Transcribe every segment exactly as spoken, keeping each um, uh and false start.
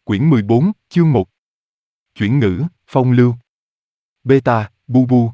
Quyển mười bốn, chương một. Chuyển ngữ, phong lưu. Beta, bu bu.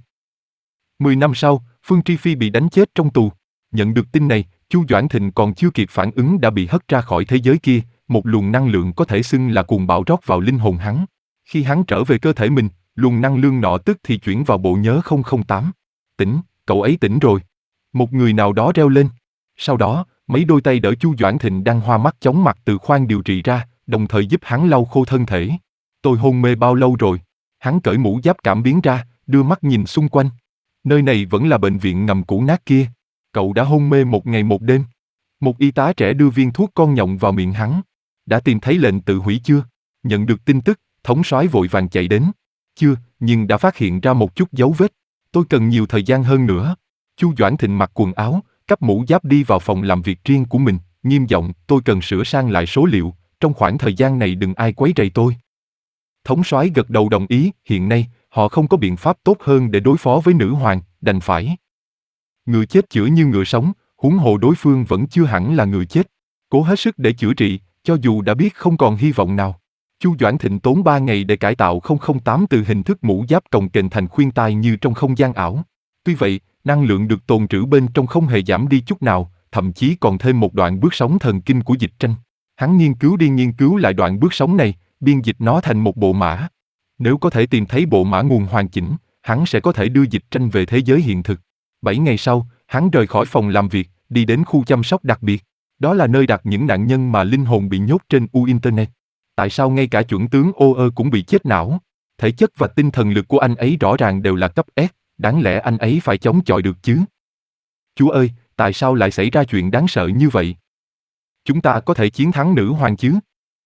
Mười năm sau, Phương Tri Phi bị đánh chết trong tù. Nhận được tin này, Chu Doãn Thịnh còn chưa kịp phản ứng đã bị hất ra khỏi thế giới kia, một luồng năng lượng có thể xưng là cuồng bạo rót vào linh hồn hắn. Khi hắn trở về cơ thể mình, luồng năng lượng nọ tức thì chuyển vào bộ nhớ không không tám. Tỉnh, cậu ấy tỉnh rồi. Một người nào đó reo lên. Sau đó, mấy đôi tay đỡ Chu Doãn Thịnh đang hoa mắt chóng mặt từ khoang điều trị ra, đồng thời giúp hắn lau khô thân thể. Tôi hôn mê bao lâu rồi? Hắn cởi mũ giáp cảm biến ra, đưa mắt nhìn xung quanh. Nơi này vẫn là bệnh viện ngầm cũ nát kia. Cậu đã hôn mê một ngày một đêm. Một y tá trẻ đưa viên thuốc con nhộng vào miệng hắn. Đã tìm thấy lệnh tự hủy chưa? Nhận được tin tức, thống soái vội vàng chạy đến. Chưa, nhưng đã phát hiện ra một chút dấu vết. Tôi cần nhiều thời gian hơn nữa. Chu Doãn Thịnh mặc quần áo, cắp mũ giáp đi vào phòng làm việc riêng của mình, nghiêm giọng, tôi cần sửa sang lại số liệu, trong khoảng thời gian này đừng ai quấy rầy tôi. Thống soái gật đầu đồng ý, hiện nay, họ không có biện pháp tốt hơn để đối phó với nữ hoàng, đành phải. Ngựa chết chữa như ngựa sống, huống hồ đối phương vẫn chưa hẳn là người chết. Cố hết sức để chữa trị, cho dù đã biết không còn hy vọng nào. Chu Doãn Thịnh tốn ba ngày để cải tạo không không tám từ hình thức mũ giáp cồng kềnh thành khuyên tai như trong không gian ảo. Tuy vậy, năng lượng được tồn trữ bên trong không hề giảm đi chút nào, thậm chí còn thêm một đoạn bước sóng thần kinh của dịch tranh. Hắn nghiên cứu đi nghiên cứu lại đoạn bước sóng này, biên dịch nó thành một bộ mã. Nếu có thể tìm thấy bộ mã nguồn hoàn chỉnh, hắn sẽ có thể đưa dịch tranh về thế giới hiện thực. Bảy ngày sau, hắn rời khỏi phòng làm việc, đi đến khu chăm sóc đặc biệt. Đó là nơi đặt những nạn nhân mà linh hồn bị nhốt trên u Internet. Tại sao ngay cả chuẩn tướng ô ơ cũng bị chết não? Thể chất và tinh thần lực của anh ấy rõ ràng đều là cấp S, đáng lẽ anh ấy phải chống chọi được chứ? Chúa ơi, tại sao lại xảy ra chuyện đáng sợ như vậy? Chúng ta có thể chiến thắng nữ hoàng chứ?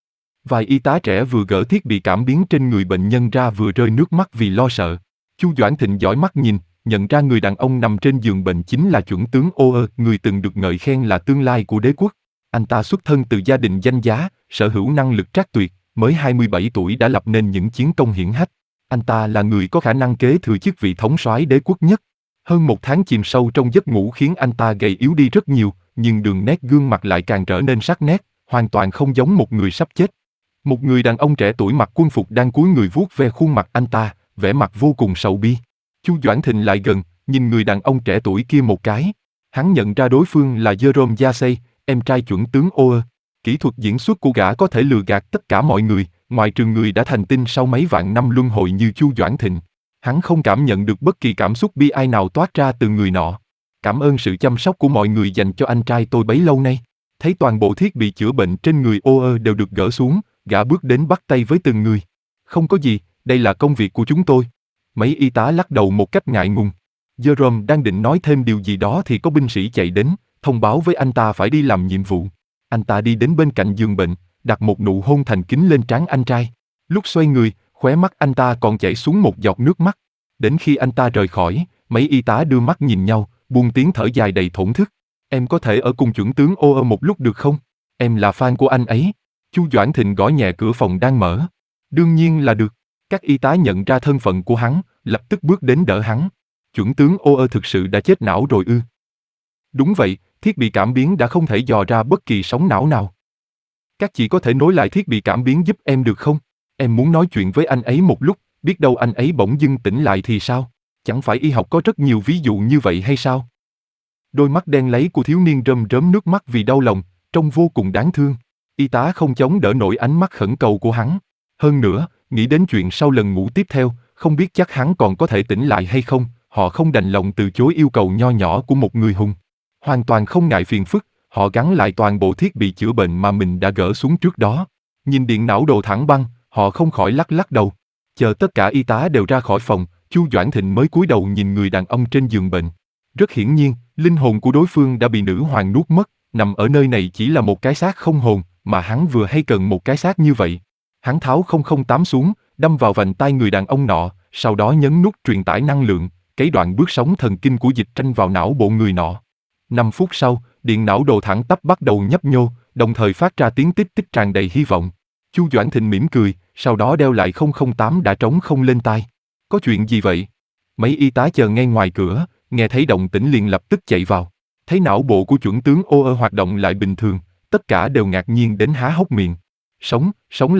Vài y tá trẻ vừa gỡ thiết bị cảm biến trên người bệnh nhân ra vừa rơi nước mắt vì lo sợ. Chu Doãn Thịnh dõi mắt nhìn, nhận ra người đàn ông nằm trên giường bệnh chính là chuẩn tướng ô ơ, người từng được ngợi khen là tương lai của đế quốc. Anh ta xuất thân từ gia đình danh giá, sở hữu năng lực trác tuyệt, mới hai mươi bảy tuổi đã lập nên những chiến công hiển hách. Anh ta là người có khả năng kế thừa chức vị thống soái đế quốc nhất. Hơn một tháng chìm sâu trong giấc ngủ khiến anh ta gầy yếu đi rất nhiều, nhưng đường nét gương mặt lại càng trở nên sắc nét, hoàn toàn không giống một người sắp chết. Một người đàn ông trẻ tuổi mặc quân phục đang cúi người vuốt ve khuôn mặt anh ta, vẻ mặt vô cùng sầu bi. Chu Doãn Thịnh lại gần, nhìn người đàn ông trẻ tuổi kia một cái. Hắn nhận ra đối phương là Jerome Yasey, em trai chuẩn tướng ô ơ. Kỹ thuật diễn xuất của gã có thể lừa gạt tất cả mọi người, ngoại trừ người đã thành tinh sau mấy vạn năm luân hồi như Chu Doãn Thịnh. Hắn không cảm nhận được bất kỳ cảm xúc bi ai nào toát ra từ người nọ. Cảm ơn sự chăm sóc của mọi người dành cho anh trai tôi bấy lâu nay. Thấy toàn bộ thiết bị chữa bệnh trên người ô ơ đều được gỡ xuống, gã bước đến bắt tay với từng người. Không có gì, đây là công việc của chúng tôi. Mấy y tá lắc đầu một cách ngại ngùng. Jerome đang định nói thêm điều gì đó thì có binh sĩ chạy đến, thông báo với anh ta phải đi làm nhiệm vụ. Anh ta đi đến bên cạnh giường bệnh, đặt một nụ hôn thành kính lên trán anh trai. Lúc xoay người, khóe mắt anh ta còn chảy xuống một giọt nước mắt. Đến khi anh ta rời khỏi, mấy y tá đưa mắt nhìn nhau, buông tiếng thở dài đầy thổn thức. Em có thể ở cùng chuẩn tướng ô ơ một lúc được không? Em là fan của anh ấy. Chu Doãn Thịnh gõ nhẹ cửa phòng đang mở. Đương nhiên là được. Các y tá nhận ra thân phận của hắn, lập tức bước đến đỡ hắn. Chuẩn tướng ô ơ thực sự đã chết não rồi ư? Đúng vậy, thiết bị cảm biến đã không thể dò ra bất kỳ sóng não nào. Các chị có thể nối lại thiết bị cảm biến giúp em được không? Em muốn nói chuyện với anh ấy một lúc, biết đâu anh ấy bỗng dưng tỉnh lại thì sao? Chẳng phải y học có rất nhiều ví dụ như vậy hay sao? Đôi mắt đen láy của thiếu niên rơm rớm nước mắt vì đau lòng, trông vô cùng đáng thương. Y tá không chống đỡ nổi ánh mắt khẩn cầu của hắn. Hơn nữa, nghĩ đến chuyện sau lần ngủ tiếp theo, không biết chắc hắn còn có thể tỉnh lại hay không, họ không đành lòng từ chối yêu cầu nho nhỏ của một người hùng. Hoàn toàn không ngại phiền phức, họ gắn lại toàn bộ thiết bị chữa bệnh mà mình đã gỡ xuống trước đó. Nhìn điện não đồ thẳng băng, họ không khỏi lắc lắc đầu. Chờ tất cả y tá đều ra khỏi phòng, Chu Doãn Thịnh mới cúi đầu nhìn người đàn ông trên giường bệnh. Rất hiển nhiên, linh hồn của đối phương đã bị nữ hoàng nuốt mất, nằm ở nơi này chỉ là một cái xác không hồn, mà hắn vừa hay cần một cái xác như vậy. Hắn tháo không không tám xuống, đâm vào vành tai người đàn ông nọ, sau đó nhấn nút truyền tải năng lượng, cấy đoạn bước sóng thần kinh của dịch tranh vào não bộ người nọ. Năm phút sau, điện não đồ thẳng tắp bắt đầu nhấp nhô, đồng thời phát ra tiếng tích tích tràn đầy hy vọng. Chu Doãn Thịnh mỉm cười, sau đó đeo lại không không tám đã trống không lên tai. Có chuyện gì vậy? Mấy y tá chờ ngay ngoài cửa, nghe thấy động tĩnh liền lập tức chạy vào. Thấy não bộ của chuẩn tướng ô ơ hoạt động lại bình thường, tất cả đều ngạc nhiên đến há hốc miệng. Sống, sống lại,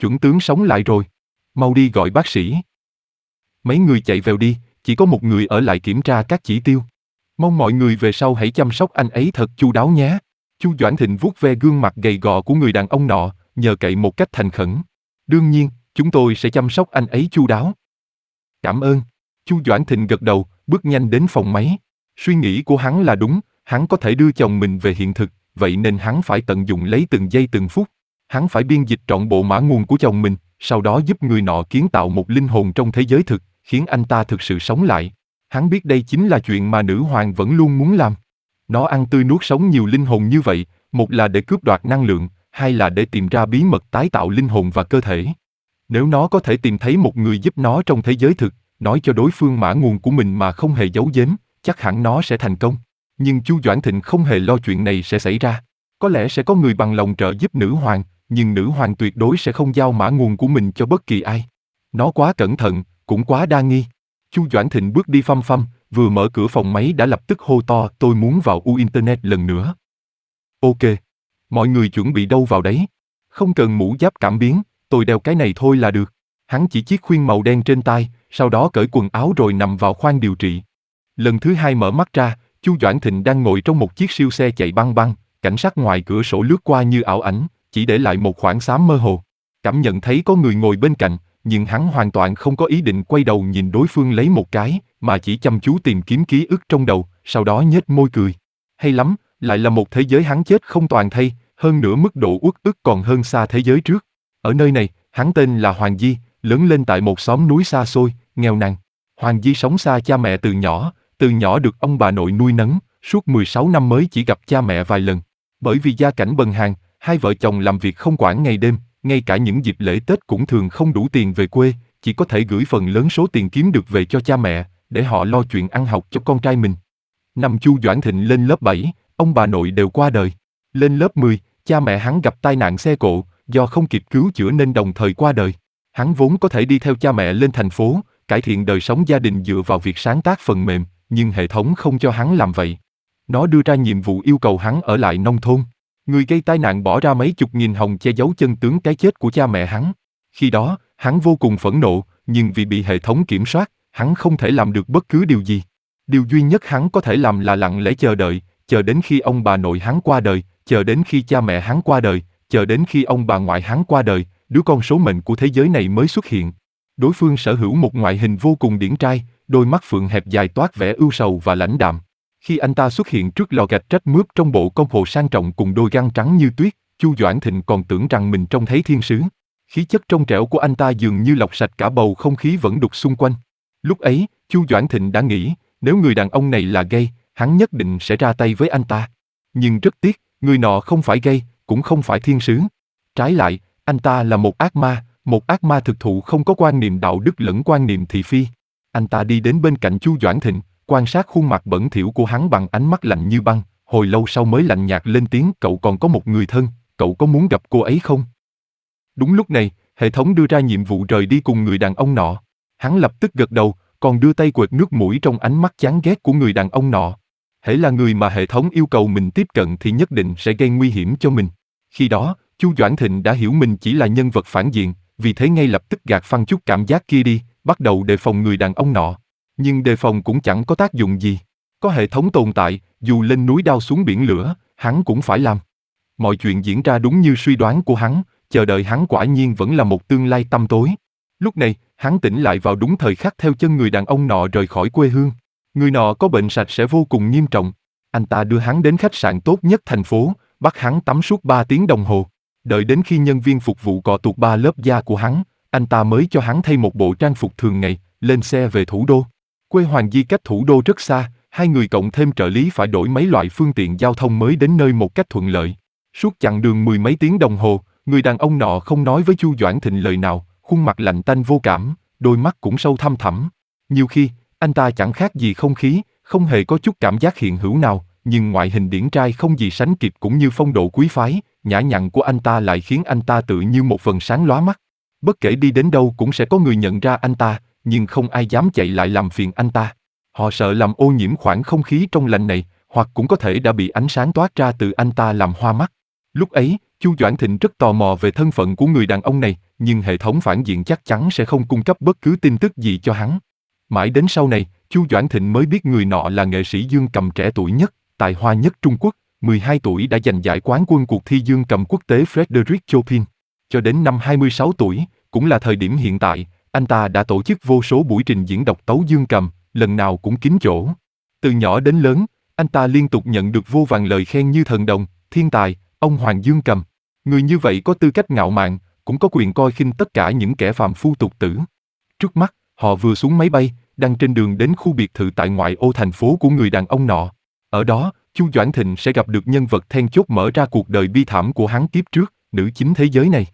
chuẩn tướng sống lại rồi. Mau đi gọi bác sĩ. Mấy người chạy vào đi, chỉ có một người ở lại kiểm tra các chỉ tiêu. Mong mọi người về sau hãy chăm sóc anh ấy thật chu đáo nhé. Chu Doãn Thịnh vuốt ve gương mặt gầy gò của người đàn ông nọ, nhờ cậy một cách thành khẩn. Đương nhiên, chúng tôi sẽ chăm sóc anh ấy chu đáo. Cảm ơn. Chu Doãn Thịnh gật đầu, bước nhanh đến phòng máy. Suy nghĩ của hắn là đúng, hắn có thể đưa chồng mình về hiện thực, vậy nên hắn phải tận dụng lấy từng giây từng phút. Hắn phải biên dịch trọn bộ mã nguồn của chồng mình, sau đó giúp người nọ kiến tạo một linh hồn trong thế giới thực, khiến anh ta thực sự sống lại. Hắn biết đây chính là chuyện mà nữ hoàng vẫn luôn muốn làm. Nó ăn tươi nuốt sống nhiều linh hồn như vậy, một là để cướp đoạt năng lượng, hai là để tìm ra bí mật tái tạo linh hồn và cơ thể. Nếu nó có thể tìm thấy một người giúp nó trong thế giới thực, nói cho đối phương mã nguồn của mình mà không hề giấu giếm, chắc hẳn nó sẽ thành công. Nhưng Chu Doãn Thịnh không hề lo chuyện này sẽ xảy ra. Có lẽ sẽ có người bằng lòng trợ giúp nữ hoàng, nhưng nữ hoàng tuyệt đối sẽ không giao mã nguồn của mình cho bất kỳ ai. Nó quá cẩn thận, cũng quá đa nghi. Chu Doãn Thịnh bước đi phăm phăm, vừa mở cửa phòng máy đã lập tức hô to, tôi muốn vào U Internet lần nữa. Ok. Mọi người chuẩn bị đâu vào đấy. Không cần mũ giáp cảm biến, tôi đeo cái này thôi là được. Hắn chỉ chiếc khuyên màu đen trên tai, sau đó cởi quần áo rồi nằm vào khoang điều trị. Lần thứ hai mở mắt ra, Chu Doãn Thịnh đang ngồi trong một chiếc siêu xe chạy băng băng, cảnh sát ngoài cửa sổ lướt qua như ảo ảnh, chỉ để lại một khoảng xám mơ hồ. Cảm nhận thấy có người ngồi bên cạnh, nhưng hắn hoàn toàn không có ý định quay đầu nhìn đối phương lấy một cái, mà chỉ chăm chú tìm kiếm ký ức trong đầu, sau đó nhếch môi cười. Hay lắm, lại là một thế giới hắn chết không toàn thây, hơn nữa mức độ uất ức còn hơn xa thế giới trước. Ở nơi này, hắn tên là Hoàng Di, lớn lên tại một xóm núi xa xôi, nghèo nàn. Hoàng Di sống xa cha mẹ từ nhỏ, từ nhỏ được ông bà nội nuôi nấng, suốt mười sáu năm mới chỉ gặp cha mẹ vài lần. Bởi vì gia cảnh bần hàn, hai vợ chồng làm việc không quản ngày đêm, ngay cả những dịp lễ Tết cũng thường không đủ tiền về quê, chỉ có thể gửi phần lớn số tiền kiếm được về cho cha mẹ, để họ lo chuyện ăn học cho con trai mình. Năm Chu Doãn Thịnh lên lớp bảy, ông bà nội đều qua đời. Lên lớp mười, cha mẹ hắn gặp tai nạn xe cộ, do không kịp cứu chữa nên đồng thời qua đời. Hắn vốn có thể đi theo cha mẹ lên thành phố, cải thiện đời sống gia đình dựa vào việc sáng tác phần mềm, nhưng hệ thống không cho hắn làm vậy. Nó đưa ra nhiệm vụ yêu cầu hắn ở lại nông thôn. Người gây tai nạn bỏ ra mấy chục nghìn hồng che giấu chân tướng cái chết của cha mẹ hắn. Khi đó, hắn vô cùng phẫn nộ, nhưng vì bị hệ thống kiểm soát, hắn không thể làm được bất cứ điều gì. Điều duy nhất hắn có thể làm là lặng lẽ chờ đợi, chờ đến khi ông bà nội hắn qua đời, chờ đến khi cha mẹ hắn qua đời, chờ đến khi ông bà ngoại hắn qua đời, đứa con số mệnh của thế giới này mới xuất hiện. Đối phương sở hữu một ngoại hình vô cùng điển trai, đôi mắt phượng hẹp dài toát vẻ ưu sầu và lãnh đạm. Khi anh ta xuất hiện trước lò gạch trách mướp trong bộ công hồ sang trọng cùng đôi găng trắng như tuyết, Chu Doãn Thịnh còn tưởng rằng mình trông thấy thiên sứ. Khí chất trong trẻo của anh ta dường như lọc sạch cả bầu không khí vẫn đục xung quanh. Lúc ấy, Chu Doãn Thịnh đã nghĩ, nếu người đàn ông này là gay, hắn nhất định sẽ ra tay với anh ta. Nhưng rất tiếc, người nọ không phải gay, cũng không phải thiên sứ. Trái lại, anh ta là một ác ma, một ác ma thực thụ không có quan niệm đạo đức lẫn quan niệm thị phi. Anh ta đi đến bên cạnh Chu Doãn Thịnh, quan sát khuôn mặt bẩn thỉu của hắn bằng ánh mắt lạnh như băng, hồi lâu sau mới lạnh nhạt lên tiếng, cậu còn có một người thân, cậu có muốn gặp cô ấy không? Đúng lúc này, hệ thống đưa ra nhiệm vụ rời đi cùng người đàn ông nọ. Hắn lập tức gật đầu, còn đưa tay quệt nước mũi trong ánh mắt chán ghét của người đàn ông nọ. Hễ là người mà hệ thống yêu cầu mình tiếp cận thì nhất định sẽ gây nguy hiểm cho mình. Khi đó, Chu Doãn Thịnh đã hiểu mình chỉ là nhân vật phản diện, vì thế ngay lập tức gạt phăng chút cảm giác kia đi, bắt đầu đề phòng người đàn ông nọ. Nhưng đề phòng cũng chẳng có tác dụng gì. Có hệ thống tồn tại, dù lên núi đao xuống biển lửa, hắn cũng phải làm. Mọi chuyện diễn ra đúng như suy đoán của hắn, chờ đợi hắn quả nhiên vẫn là một tương lai tăm tối. Lúc này, hắn tỉnh lại vào đúng thời khắc theo chân người đàn ông nọ rời khỏi quê hương. Người nọ có bệnh sạch sẽ vô cùng nghiêm trọng. Anh ta đưa hắn đến khách sạn tốt nhất thành phố, bắt hắn tắm suốt ba tiếng đồng hồ. Đợi đến khi nhân viên phục vụ cọ tuột ba lớp da của hắn, anh ta mới cho hắn thay một bộ trang phục thường ngày, lên xe về thủ đô. Quê Hoàng Di cách thủ đô rất xa, hai người cộng thêm trợ lý phải đổi mấy loại phương tiện giao thông mới đến nơi một cách thuận lợi. Suốt chặng đường mười mấy tiếng đồng hồ, người đàn ông nọ không nói với Chu Doãn Thịnh lời nào, khuôn mặt lạnh tanh vô cảm, đôi mắt cũng sâu thăm thẳm. Nhiều khi, anh ta chẳng khác gì không khí, không hề có chút cảm giác hiện hữu nào, nhưng ngoại hình điển trai không gì sánh kịp cũng như phong độ quý phái, nhã nhặn của anh ta lại khiến anh ta tự như một vầng sáng lóa mắt. Bất kể đi đến đâu cũng sẽ có người nhận ra anh ta, nhưng không ai dám chạy lại làm phiền anh ta. Họ sợ làm ô nhiễm khoảng không khí trong lành này, hoặc cũng có thể đã bị ánh sáng toát ra từ anh ta làm hoa mắt. Lúc ấy, Chu Doãn Thịnh rất tò mò về thân phận của người đàn ông này, nhưng hệ thống phản diện chắc chắn sẽ không cung cấp bất cứ tin tức gì cho hắn. Mãi đến sau này, Chu Doãn Thịnh mới biết người nọ là nghệ sĩ dương cầm trẻ tuổi nhất, tài hoa nhất Trung Quốc, mười hai tuổi đã giành giải quán quân cuộc thi dương cầm quốc tế Frédéric Chopin. Cho đến năm hai mươi sáu tuổi, cũng là thời điểm hiện tại, anh ta đã tổ chức vô số buổi trình diễn độc tấu dương cầm, lần nào cũng kín chỗ. Từ nhỏ đến lớn, anh ta liên tục nhận được vô vàn lời khen như thần đồng, thiên tài, ông hoàng dương cầm. Người như vậy có tư cách ngạo mạn, cũng có quyền coi khinh tất cả những kẻ phàm phu tục tử. Trước mắt, họ vừa xuống máy bay, đang trên đường đến khu biệt thự tại ngoại ô thành phố của người đàn ông nọ. Ở đó, Chu Doãn Thịnh sẽ gặp được nhân vật then chốt mở ra cuộc đời bi thảm của hắn kiếp trước, nữ chính thế giới này.